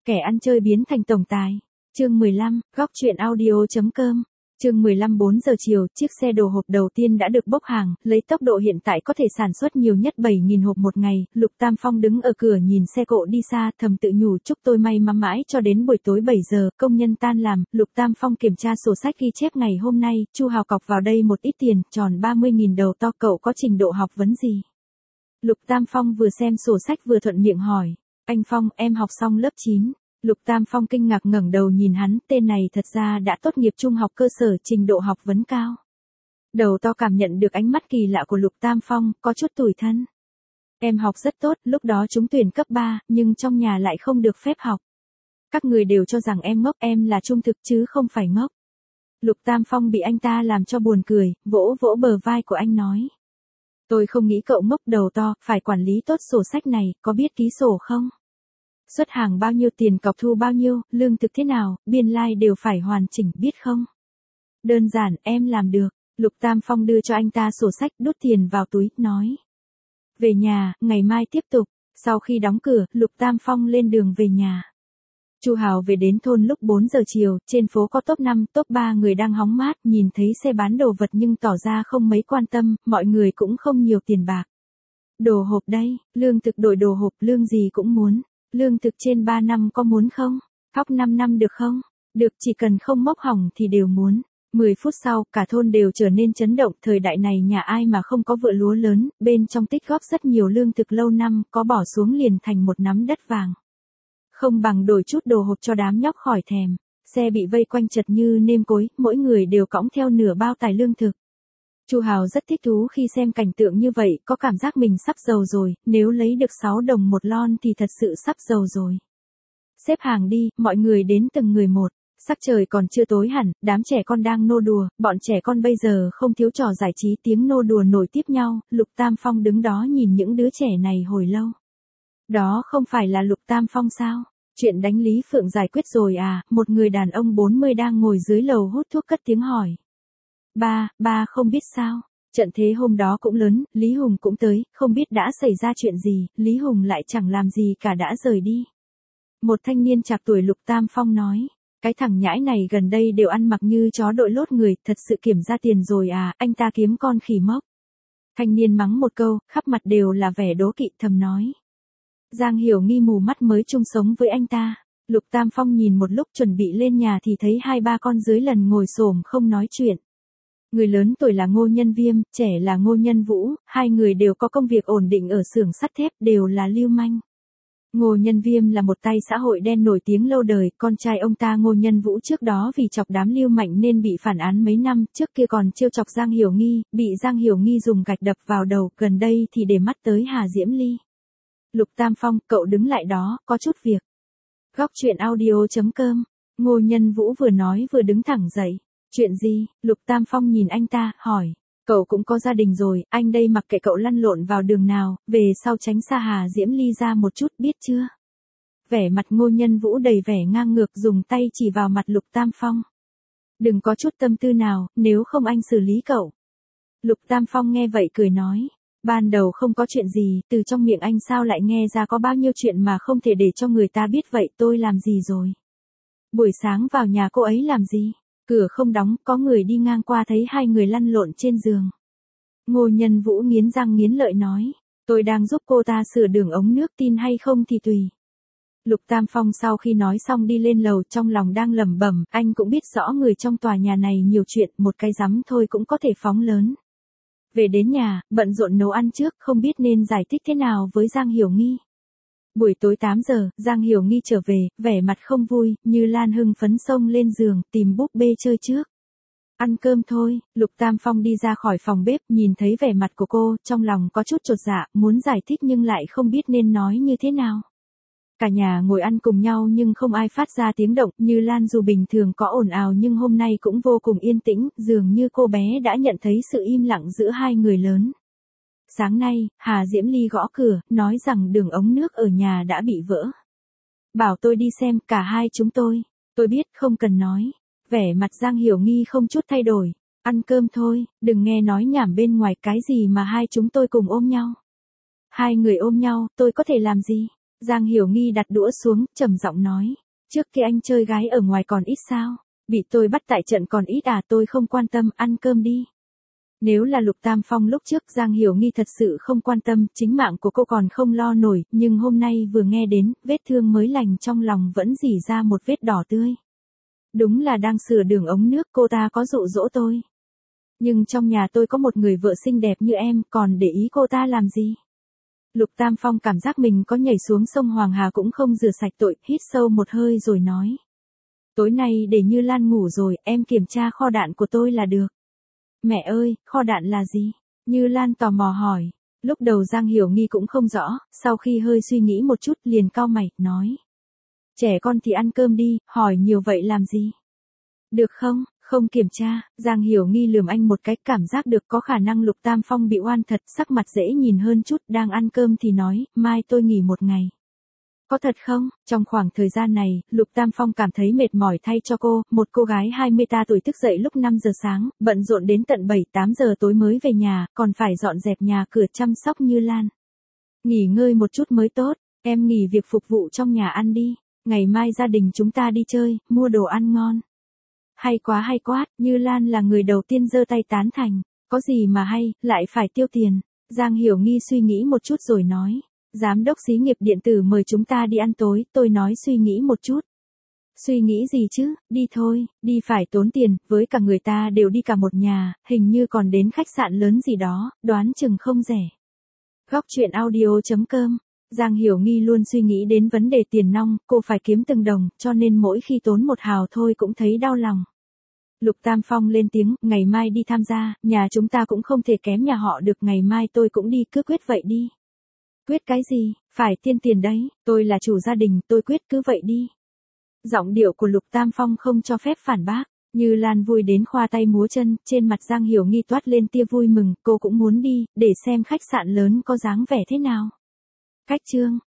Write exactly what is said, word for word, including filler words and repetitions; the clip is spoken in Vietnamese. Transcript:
Kẻ ăn chơi biến thành tổng tài. Chương mười lăm, góc truyện audio.com. Chương mười lăm bốn giờ chiều, chiếc xe đồ hộp đầu tiên đã được bốc hàng, lấy tốc độ hiện tại có thể sản xuất nhiều nhất bảy nghìn hộp một ngày. Lục Tam Phong đứng ở cửa nhìn xe cộ đi xa, thầm tự nhủ chúc tôi may mắn mãi cho đến buổi tối bảy giờ, công nhân tan làm. Lục Tam Phong kiểm tra sổ sách ghi chép ngày hôm nay, Chu Hào cọc vào đây một ít tiền, tròn ba mươi nghìn đầu to. Cậu có trình độ học vấn gì? Lục Tam Phong vừa xem sổ sách vừa thuận miệng hỏi. Anh Phong, em học xong lớp chín. Lục Tam Phong kinh ngạc ngẩng đầu nhìn hắn, tên này thật ra đã tốt nghiệp trung học cơ sở, trình độ học vấn cao. Đầu to cảm nhận được ánh mắt kỳ lạ của Lục Tam Phong, có chút tủi thân. Em học rất tốt, lúc đó trúng tuyển cấp ba, nhưng trong nhà lại không được phép học. Các người đều cho rằng em ngốc, em là trung thực chứ không phải ngốc. Lục Tam Phong bị anh ta làm cho buồn cười, vỗ vỗ bờ vai của anh nói. Tôi không nghĩ cậu ngốc đầu to, phải quản lý tốt sổ sách này, có biết ký sổ không? Xuất hàng bao nhiêu, tiền cọc thu bao nhiêu, lương thực thế nào, biên lai like đều phải hoàn chỉnh, biết không? Đơn giản, em làm được. Lục Tam Phong đưa cho anh ta sổ sách, đút tiền vào túi, nói. Về nhà, ngày mai tiếp tục. Sau khi đóng cửa, Lục Tam Phong lên đường về nhà. Chu Hào về đến thôn lúc bốn giờ chiều, trên phố có top năm, top ba người đang hóng mát, nhìn thấy xe bán đồ vật nhưng tỏ ra không mấy quan tâm, mọi người cũng không nhiều tiền bạc. Đồ hộp đây, lương thực đổi đồ hộp, lương gì cũng muốn. Lương thực trên ba năm có muốn không? Thóc năm năm được không? Được, chỉ cần không móc hỏng thì đều muốn. mười phút sau, cả thôn đều trở nên chấn động, thời đại này nhà ai mà không có vựa lúa lớn, bên trong tích góp rất nhiều lương thực lâu năm, có bỏ xuống liền thành một nắm đất vàng. Không bằng đổi chút đồ hộp cho đám nhóc khỏi thèm. Xe bị vây quanh chật như nêm cối, mỗi người đều cõng theo nửa bao tải lương thực. Chu Hào rất thích thú khi xem cảnh tượng như vậy, có cảm giác mình sắp giàu rồi, nếu lấy được sáu đồng một lon thì thật sự sắp giàu rồi. Xếp hàng đi, mọi người đến từng người một. Sắc trời còn chưa tối hẳn, đám trẻ con đang nô đùa, bọn trẻ con bây giờ không thiếu trò giải trí, tiếng nô đùa nổi tiếp nhau. Lục Tam Phong đứng đó nhìn những đứa trẻ này hồi lâu. Đó không phải là Lục Tam Phong sao? Chuyện đánh Lý Phượng giải quyết rồi à? Một người đàn ông bốn mươi đang ngồi dưới lầu hút thuốc cất tiếng hỏi. Ba, ba không biết sao, trận thế hôm đó cũng lớn, Lý Hùng cũng tới, không biết đã xảy ra chuyện gì, Lý Hùng lại chẳng làm gì cả đã rời đi. Một thanh niên chạc tuổi Lục Tam Phong nói, cái thằng nhãi này gần đây đều ăn mặc như chó đội lốt người, thật sự kiểm ra tiền rồi à, anh ta kiếm con khỉ mốc. Thanh niên mắng một câu, khắp mặt đều là vẻ đố kỵ, thầm nói. Giang Hiểu Nghi mù mắt mới chung sống với anh ta. Lục Tam Phong nhìn một lúc chuẩn bị lên nhà thì thấy hai ba con dưới lần ngồi xổm không nói chuyện. Người lớn tuổi là Ngô Nhân Viêm, trẻ là Ngô Nhân Vũ, hai người đều có công việc ổn định ở xưởng sắt thép, đều là lưu manh. Ngô Nhân Viêm là một tay xã hội đen nổi tiếng lâu đời, con trai ông ta Ngô Nhân Vũ trước đó vì chọc đám lưu manh nên bị phản án mấy năm, trước kia còn trêu chọc Giang Hiểu Nghi, bị Giang Hiểu Nghi dùng gạch đập vào đầu, gần đây thì để mắt tới Hà Diễm Ly. Lục Tam Phong, cậu đứng lại đó, có chút việc. Góc truyện audio.com, Ngô Nhân Vũ vừa nói vừa đứng thẳng dậy. Chuyện gì? Lục Tam Phong nhìn anh ta, hỏi. Cậu cũng có gia đình rồi, anh đây mặc kệ cậu lăn lộn vào đường nào, về sau tránh xa Hà Diễm Ly ra một chút, biết chưa? Vẻ mặt Ngô Nhân Vũ đầy vẻ ngang ngược, dùng tay chỉ vào mặt Lục Tam Phong. Đừng có chút tâm tư nào, nếu không anh xử lý cậu. Lục Tam Phong nghe vậy cười nói. Ban đầu không có chuyện gì, từ trong miệng anh sao lại nghe ra có bao nhiêu chuyện mà không thể để cho người ta biết vậy, tôi làm gì rồi? Buổi sáng vào nhà cô ấy làm gì? Cửa không đóng, có người đi ngang qua thấy hai người lăn lộn trên giường. Ngô Nhân Vũ nghiến răng nghiến lợi nói, tôi đang giúp cô ta sửa đường ống nước, tin hay không thì tùy. Lục Tam Phong sau khi nói xong đi lên lầu, trong lòng đang lẩm bẩm, anh cũng biết rõ người trong tòa nhà này nhiều chuyện, một cái rắm thôi cũng có thể phóng lớn. Về đến nhà, bận rộn nấu ăn trước, không biết nên giải thích thế nào với Giang Hiểu Nghi. Buổi tối tám giờ, Giang Hiểu Nghi trở về, vẻ mặt không vui, Như Lan hưng phấn xông lên giường, tìm búp bê chơi trước. Ăn cơm thôi. Lục Tam Phong đi ra khỏi phòng bếp, nhìn thấy vẻ mặt của cô, trong lòng có chút chột dạ, muốn giải thích nhưng lại không biết nên nói như thế nào. Cả nhà ngồi ăn cùng nhau nhưng không ai phát ra tiếng động, Như Lan dù bình thường có ồn ào nhưng hôm nay cũng vô cùng yên tĩnh, dường như cô bé đã nhận thấy sự im lặng giữa hai người lớn. Sáng nay, Hà Diễm Ly gõ cửa, nói rằng đường ống nước ở nhà đã bị vỡ. Bảo tôi đi xem, cả hai chúng tôi. Tôi biết, không cần nói. Vẻ mặt Giang Hiểu Nghi không chút thay đổi. Ăn cơm thôi, đừng nghe nói nhảm bên ngoài, cái gì mà hai chúng tôi cùng ôm nhau. Hai người ôm nhau, tôi có thể làm gì? Giang Hiểu Nghi đặt đũa xuống, trầm giọng nói. Trước kia anh chơi gái ở ngoài còn ít sao? Bị tôi bắt tại trận còn ít à, tôi không quan tâm, ăn cơm đi. Nếu là Lục Tam Phong lúc trước Giang Hiểu Nghi thật sự không quan tâm, chính mạng của cô còn không lo nổi, nhưng hôm nay vừa nghe đến, vết thương mới lành trong lòng vẫn rỉ ra một vết đỏ tươi. Đúng là đang sửa đường ống nước, cô ta có dụ dỗ tôi. Nhưng trong nhà tôi có một người vợ xinh đẹp như em, còn để ý cô ta làm gì? Lục Tam Phong cảm giác mình có nhảy xuống sông Hoàng Hà cũng không rửa sạch tội, hít sâu một hơi rồi nói. Tối nay để Như Lan ngủ rồi, em kiểm tra kho đạn của tôi là được. Mẹ ơi, kho đạn là gì? Như Lan tò mò hỏi. Lúc đầu Giang Hiểu Nghi cũng không rõ, sau khi hơi suy nghĩ một chút liền cau mày, nói. Trẻ con thì ăn cơm đi, hỏi nhiều vậy làm gì? Được không, không kiểm tra, Giang Hiểu Nghi lườm anh một cái, cảm giác được có khả năng Lục Tam Phong bị oan thật, sắc mặt dễ nhìn hơn chút, đang ăn cơm thì nói, mai tôi nghỉ một ngày. Có thật không? Trong khoảng thời gian này, Lục Tam Phong cảm thấy mệt mỏi thay cho cô, một cô gái hai mươi ta tuổi thức dậy lúc năm giờ sáng, bận rộn đến tận bảy tám giờ tối mới về nhà, còn phải dọn dẹp nhà cửa chăm sóc Như Lan. Nghỉ ngơi một chút mới tốt, em nghỉ việc phục vụ trong nhà ăn đi, ngày mai gia đình chúng ta đi chơi, mua đồ ăn ngon. Hay quá hay quá, Như Lan là người đầu tiên giơ tay tán thành, có gì mà hay, lại phải tiêu tiền. Giang Hiểu Nghi suy nghĩ một chút rồi nói. Giám đốc xí nghiệp điện tử mời chúng ta đi ăn tối, tôi nói suy nghĩ một chút. Suy nghĩ gì chứ, đi thôi, đi phải tốn tiền, với cả người ta đều đi cả một nhà, hình như còn đến khách sạn lớn gì đó, đoán chừng không rẻ. Góc truyện audio chấm com. Giang Hiểu Nghi luôn suy nghĩ đến vấn đề tiền nong, cô phải kiếm từng đồng, cho nên mỗi khi tốn một hào thôi cũng thấy đau lòng. Lục Tam Phong lên tiếng, ngày mai đi tham gia, nhà chúng ta cũng không thể kém nhà họ được, ngày mai tôi cũng đi, cứ quyết vậy đi. Quyết cái gì, phải tiên tiền đấy, tôi là chủ gia đình, tôi quyết cứ vậy đi. Giọng điệu của Lục Tam Phong không cho phép phản bác, Như Lan vui đến khoa tay múa chân, trên mặt Giang Hiểu Nghi toát lên tia vui mừng, cô cũng muốn đi, để xem khách sạn lớn có dáng vẻ thế nào. Cách chương